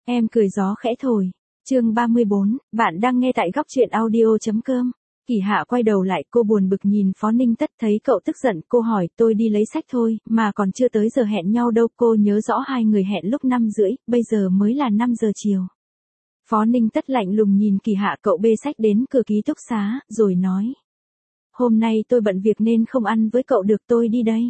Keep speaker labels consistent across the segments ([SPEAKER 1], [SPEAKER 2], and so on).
[SPEAKER 1] Em cười gió khẽ thổi. Chương 34, bạn đang nghe tại góc truyện audio.com. Kỳ Hạ quay đầu lại, cô buồn bực nhìn Phó Ninh Tất, thấy cậu tức giận, cô hỏi, tôi đi lấy sách thôi, mà còn chưa tới giờ hẹn nhau đâu. Cô nhớ rõ hai người hẹn lúc 5:30, bây giờ mới là 5 giờ chiều. Phó Ninh Tất lạnh lùng nhìn Kỳ Hạ, cậu bê sách đến cửa ký túc xá, rồi nói. Hôm nay tôi bận việc nên không ăn với cậu được, tôi đi đây.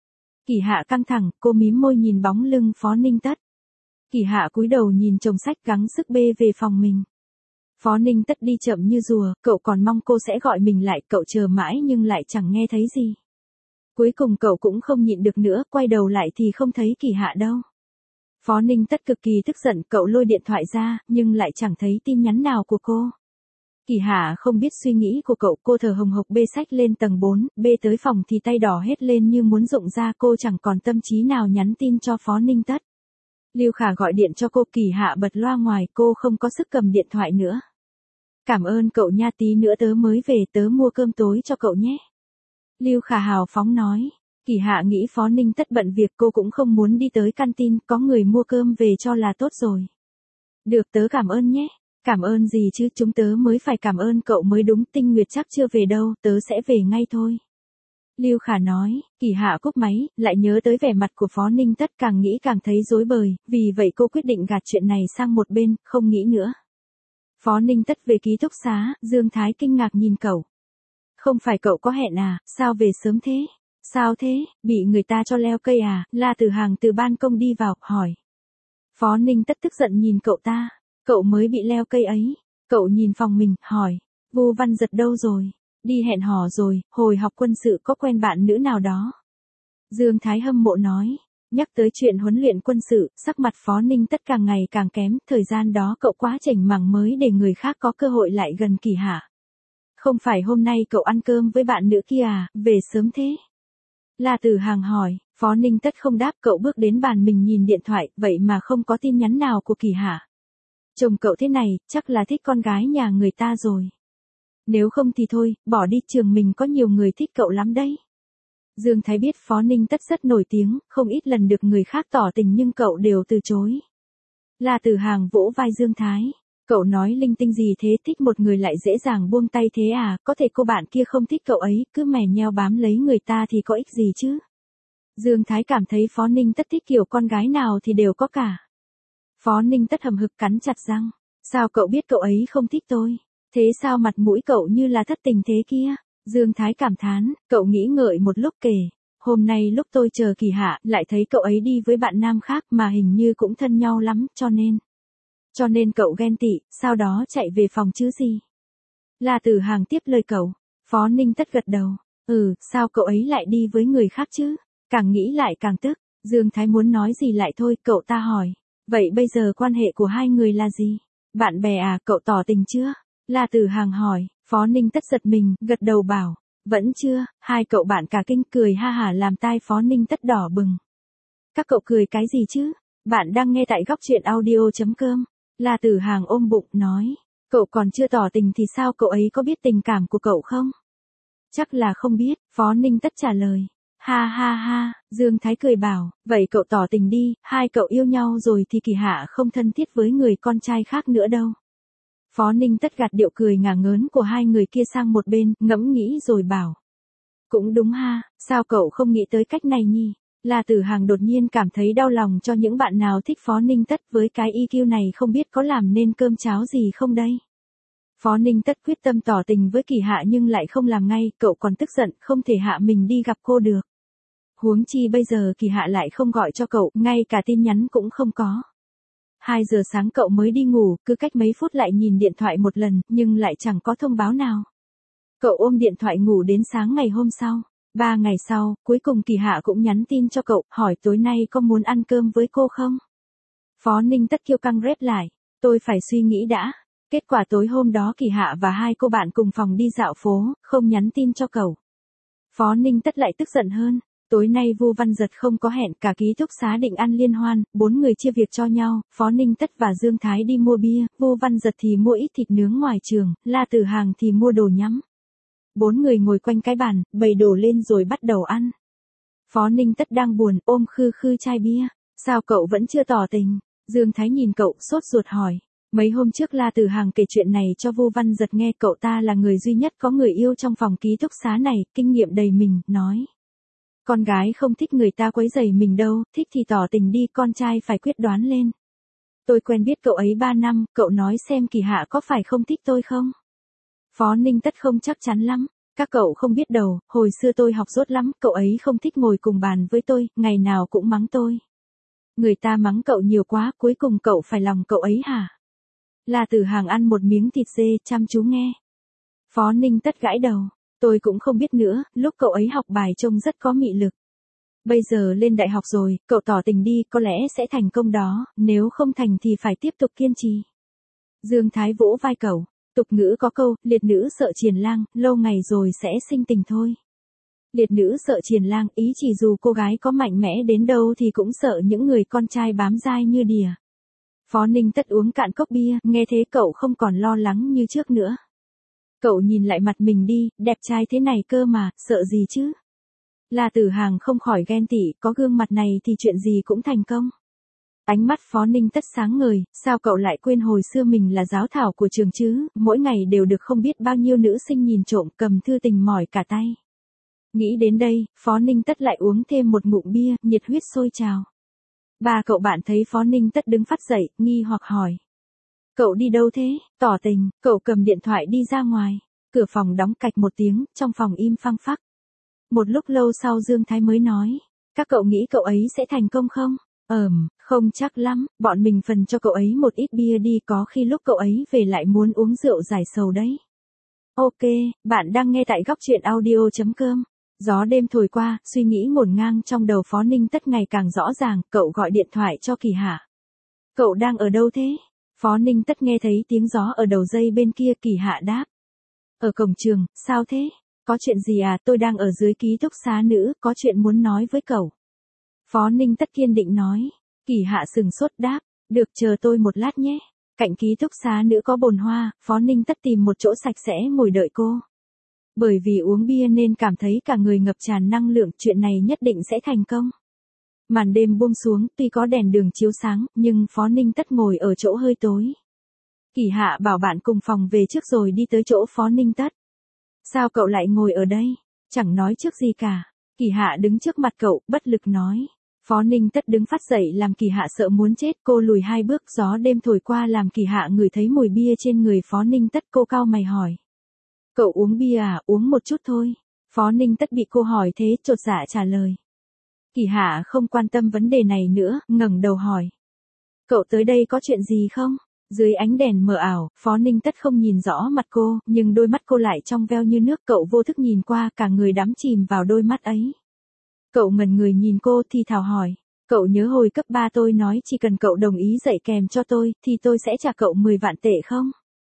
[SPEAKER 1] Kỳ Hạ căng thẳng, cô mím môi nhìn bóng lưng Phó Ninh Tất. Kỳ Hạ cúi đầu nhìn chồng sách gắng sức bê về phòng mình. Phó Ninh Tất đi chậm như rùa, cậu còn mong cô sẽ gọi mình lại, cậu chờ mãi nhưng lại chẳng nghe thấy gì. Cuối cùng cậu cũng không nhịn được nữa, quay đầu lại thì không thấy Kỳ Hạ đâu. Phó Ninh Tất cực kỳ tức giận, cậu lôi điện thoại ra, nhưng lại chẳng thấy tin nhắn nào của cô. Kỳ Hạ không biết suy nghĩ của cậu, cô thở hồng hộc bê sách lên tầng 4, bê tới phòng thì tay đỏ hết lên như muốn rụng ra, cô chẳng còn tâm trí nào nhắn tin cho Phó Ninh Tất. Lưu Khả gọi điện cho cô, Kỳ Hạ bật loa ngoài, cô không có sức cầm điện thoại nữa. Cảm ơn cậu nha, tí nữa tớ mới về, tớ mua cơm tối cho cậu nhé. Lưu Khả hào phóng nói. Kỳ Hạ nghĩ Phó Ninh Tất bận việc, cô cũng không muốn đi tới canteen, có người mua cơm về cho là tốt rồi. Được, tớ cảm ơn nhé. Cảm ơn gì chứ, chúng tớ mới phải cảm ơn cậu mới đúng, Tinh Nguyệt chắc chưa về đâu, tớ sẽ về ngay thôi. Lưu Khả nói. Kỳ Hạ cúp máy, lại nhớ tới vẻ mặt của Phó Ninh Tất, càng nghĩ càng thấy rối bời, vì vậy cô quyết định gạt chuyện này sang một bên, không nghĩ nữa. Phó Ninh Tất về ký túc xá, Dương Thái kinh ngạc nhìn cậu. Không phải cậu có hẹn à, sao về sớm thế? Sao thế, bị người ta cho leo cây à? La Tử Hàng từ ban công đi vào, hỏi. Phó Ninh Tất tức giận nhìn cậu ta. Cậu mới bị leo cây ấy. Cậu nhìn phòng mình, hỏi. Vu Văn Giật đâu rồi? Đi hẹn hò rồi, hồi học quân sự có quen bạn nữ nào đó. Dương Thái hâm mộ nói. Nhắc tới chuyện huấn luyện quân sự, sắc mặt Phó Ninh Tất càng ngày càng kém, thời gian đó cậu quá chảnh mảng mới để người khác có cơ hội lại gần Kỳ Hạ. Không phải hôm nay cậu ăn cơm với bạn nữ kia à, về sớm thế? La Tử Hàng hỏi. Phó Ninh Tất không đáp, cậu bước đến bàn mình nhìn điện thoại, vậy mà không có tin nhắn nào của Kỳ Hạ. Chồng cậu thế này, chắc là thích con gái nhà người ta rồi. Nếu không thì thôi, bỏ đi, trường mình có nhiều người thích cậu lắm đấy. Dương Thái biết Phó Ninh Tất rất nổi tiếng, không ít lần được người khác tỏ tình nhưng cậu đều từ chối. La Tử Hàng vỗ vai Dương Thái. Cậu nói linh tinh gì thế, thích một người lại dễ dàng buông tay thế à, có thể cô bạn kia không thích cậu ấy, cứ mè nheo bám lấy người ta thì có ích gì chứ. Dương Thái cảm thấy Phó Ninh Tất thích kiểu con gái nào thì đều có cả. Phó Ninh Tất hầm hực cắn chặt răng. Sao cậu biết cậu ấy không thích tôi? Thế sao mặt mũi cậu như là thất tình thế kia? Dương Thái cảm thán, cậu nghĩ ngợi một lúc kể. Hôm nay lúc tôi chờ Kỳ Hạ, lại thấy cậu ấy đi với bạn nam khác mà hình như cũng thân nhau lắm, cho nên cậu ghen tị, sau đó chạy về phòng chứ gì. La Tử Hàng tiếp lời cậu. Phó Ninh Tất gật đầu. Sao cậu ấy lại đi với người khác chứ? Càng nghĩ lại càng tức. Dương Thái muốn nói gì lại thôi, cậu ta hỏi. Vậy bây giờ quan hệ của hai người là gì? Bạn bè à, cậu tỏ tình chưa? La Tử Hàng hỏi. Phó Ninh Tất giật mình, gật đầu bảo. Vẫn chưa. Hai cậu bạn cả kinh cười ha hả làm tai Phó Ninh Tất đỏ bừng. Các cậu cười cái gì chứ? Bạn đang nghe tại góc truyện audio.com. La Tử Hàng ôm bụng, nói. Cậu còn chưa tỏ tình thì sao, cậu ấy có biết tình cảm của cậu không? Chắc là không biết, Phó Ninh Tất trả lời. Ha ha ha, Dương Thái cười bảo, vậy cậu tỏ tình đi, hai cậu yêu nhau rồi thì Kỳ Hạ không thân thiết với người con trai khác nữa đâu. Phó Ninh Tất gạt điệu cười ngả ngớn của hai người kia sang một bên, ngẫm nghĩ rồi bảo. Cũng đúng ha, sao cậu không nghĩ tới cách này nhỉ? La Tử Hàng đột nhiên cảm thấy đau lòng cho những bạn nào thích Phó Ninh Tất, với cái EQ này không biết có làm nên cơm cháo gì không đây. Phó Ninh Tất quyết tâm tỏ tình với Kỳ Hạ nhưng lại không làm ngay, cậu còn tức giận, không thể hạ mình đi gặp cô được. Huống chi bây giờ Kỳ Hạ lại không gọi cho cậu, ngay cả tin nhắn cũng không có. 2 giờ sáng cậu mới đi ngủ, cứ cách mấy phút lại nhìn điện thoại một lần, nhưng lại chẳng có thông báo nào. Cậu ôm điện thoại ngủ đến sáng ngày hôm sau. 3 ngày sau, cuối cùng Kỳ Hạ cũng nhắn tin cho cậu, hỏi tối nay có muốn ăn cơm với cô không? Phó Ninh Tất kiêu căng rep lại. Tôi phải suy nghĩ đã. Kết quả tối hôm đó Kỳ Hạ và hai cô bạn cùng phòng đi dạo phố, không nhắn tin cho cậu. Phó Ninh Tất lại tức giận hơn. Tối nay Vu Văn Giật không có hẹn, cả ký túc xá định ăn liên hoan, 4 người chia việc cho nhau, Phó Ninh Tất và Dương Thái đi mua bia, Vu Văn Giật thì mua ít thịt nướng ngoài trường, La Tử Hàng thì mua đồ nhắm. 4 người ngồi quanh cái bàn, bày đồ lên rồi bắt đầu ăn. Phó Ninh Tất đang buồn, ôm khư khư chai bia. Sao cậu vẫn chưa tỏ tình? Dương Thái nhìn cậu, sốt ruột hỏi. Mấy hôm trước La Tử Hằng kể chuyện này cho Vu Văn Giật nghe, cậu ta là người duy nhất có người yêu trong phòng ký túc xá này, kinh nghiệm đầy mình, nói. Con gái không thích người ta quấy rầy mình đâu, thích thì tỏ tình đi, con trai phải quyết đoán lên. Tôi quen biết cậu ấy 3 năm, cậu nói xem Kỳ Hạ có phải không thích tôi không? Phó Ninh Tất không chắc chắn lắm. Các cậu không biết đâu, hồi xưa tôi học dốt lắm, cậu ấy không thích ngồi cùng bàn với tôi, ngày nào cũng mắng tôi. Người ta mắng cậu nhiều quá, cuối cùng cậu phải lòng cậu ấy hả? La Tử Hằng ăn một miếng thịt dê, chăm chú nghe. Phó Ninh Tất gãi đầu. Tôi cũng không biết nữa, lúc cậu ấy học bài trông rất có mị lực. Bây giờ lên đại học rồi, cậu tỏ tình đi, có lẽ sẽ thành công đó, nếu không thành thì phải tiếp tục kiên trì. Dương Thái vỗ vai cậu. Tục ngữ có câu, liệt nữ sợ triền lang, lâu ngày rồi sẽ sinh tình thôi. Liệt nữ sợ triền lang, ý chỉ dù cô gái có mạnh mẽ đến đâu thì cũng sợ những người con trai bám dai như đỉa. Phó Ninh Tất uống cạn cốc bia, nghe thế cậu không còn lo lắng như trước nữa. Cậu nhìn lại mặt mình đi, đẹp trai thế này cơ mà, sợ gì chứ? La Tử Hằng không khỏi ghen tị, có gương mặt này thì chuyện gì cũng thành công. Ánh mắt Phó Ninh Tất sáng ngời, sao cậu lại quên hồi xưa mình là giáo thảo của trường chứ, mỗi ngày đều được không biết bao nhiêu nữ sinh nhìn trộm, cầm thư tình mỏi cả tay. Nghĩ đến đây, Phó Ninh Tất lại uống thêm một ngụm bia, nhiệt huyết sôi trào. Ba cậu bạn thấy Phó Ninh Tất đứng phát dậy, nghi hoặc hỏi. Cậu đi đâu thế? Tỏ tình, cậu cầm điện thoại đi ra ngoài. Cửa phòng đóng cạch một tiếng, trong phòng im phăng phắc. Một lúc lâu sau Dương Thái mới nói. Các cậu nghĩ cậu ấy sẽ thành công không? Không chắc lắm, bọn mình phần cho cậu ấy một ít bia đi, có khi lúc cậu ấy về lại muốn uống rượu giải sầu đấy. Ok, bạn đang nghe tại góc truyện audio.com. Gió đêm thổi qua, suy nghĩ ngổn ngang trong đầu Phó Ninh Tất ngày càng rõ ràng, cậu gọi điện thoại cho Kỳ Hạ. Cậu đang ở đâu thế? Phó Ninh Tất nghe thấy tiếng gió ở đầu dây bên kia, Kỳ Hạ đáp. Ở cổng trường, sao thế? Có chuyện gì à, tôi đang ở dưới ký túc xá nữ, có chuyện muốn nói với cậu. Phó Ninh Tất kiên định nói. Kỳ Hạ sừng sốt đáp. Được, chờ tôi một lát nhé. Cạnh ký túc xá nữ có bồn hoa, Phó Ninh Tất tìm một chỗ sạch sẽ ngồi đợi cô. Bởi vì uống bia nên cảm thấy cả người ngập tràn năng lượng, chuyện này nhất định sẽ thành công. Màn đêm buông xuống, tuy có đèn đường chiếu sáng, nhưng Phó Ninh Tất ngồi ở chỗ hơi tối. Kỳ Hạ bảo bạn cùng phòng về trước rồi đi tới chỗ Phó Ninh Tất. Sao cậu lại ngồi ở đây? Chẳng nói trước gì cả. Kỳ Hạ đứng trước mặt cậu, bất lực nói. Phó Ninh Tất đứng phát dậy làm Kỳ Hạ sợ muốn chết, cô lùi 2 bước, gió đêm thổi qua làm Kỳ Hạ ngửi thấy mùi bia trên người Phó Ninh Tất, cô cau mày hỏi. Cậu uống bia à? Uống một chút thôi. Phó Ninh Tất bị cô hỏi thế, chột dạ trả lời. Kỳ Hạ không quan tâm vấn đề này nữa, ngẩng đầu hỏi. Cậu tới đây có chuyện gì không? Dưới ánh đèn mờ ảo, Phó Ninh Tất không nhìn rõ mặt cô, nhưng đôi mắt cô lại trong veo như nước, cậu vô thức nhìn qua, cả người đắm chìm vào đôi mắt ấy. Cậu ngẩn người nhìn cô thì thào hỏi. Cậu nhớ hồi cấp 3 tôi nói chỉ cần cậu đồng ý dạy kèm cho tôi, thì tôi sẽ trả cậu 10 vạn tệ không?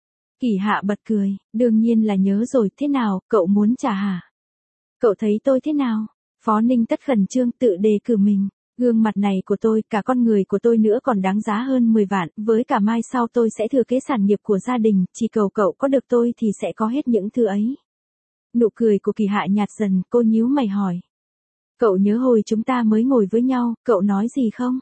[SPEAKER 1] Kỳ Hạ bật cười, đương nhiên là nhớ rồi, thế nào, cậu muốn trả hả? Cậu thấy tôi thế nào? Phó Ninh Tất khẩn trương tự đề cử mình. Gương mặt này của tôi, cả con người của tôi nữa còn đáng giá hơn 10 vạn, với cả mai sau tôi sẽ thừa kế sản nghiệp của gia đình, chỉ cầu cậu có được tôi thì sẽ có hết những thứ ấy. Nụ cười của Kỳ Hạ nhạt dần, cô nhíu mày hỏi. Cậu nhớ hồi chúng ta mới ngồi với nhau, cậu nói gì không?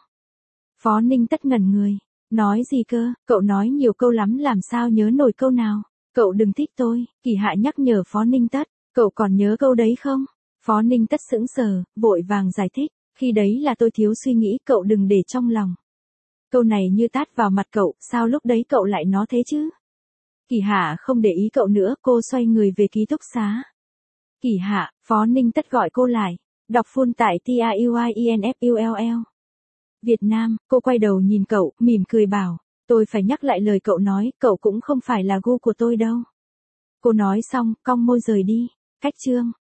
[SPEAKER 1] Phó Ninh Tất ngẩn người. Nói gì cơ, cậu nói nhiều câu lắm làm sao nhớ nổi câu nào. Cậu đừng thích tôi, Kỳ Hạ nhắc nhở Phó Ninh Tất. Cậu còn nhớ câu đấy không? Phó Ninh Tất sững sờ, vội vàng giải thích. Khi đấy là tôi thiếu suy nghĩ, cậu đừng để trong lòng. Câu này như tát vào mặt cậu, sao lúc đấy cậu lại nói thế chứ? Kỳ Hạ không để ý cậu nữa, cô xoay người về ký túc xá. Kỳ Hạ, Phó Ninh Tất gọi cô lại. Đọc full tại TAUINFULL. Việt Nam, cô quay đầu nhìn cậu, mỉm cười bảo. Tôi phải nhắc lại lời cậu nói, cậu cũng không phải là gu của tôi đâu. Cô nói xong, cong môi rời đi. Cách chương.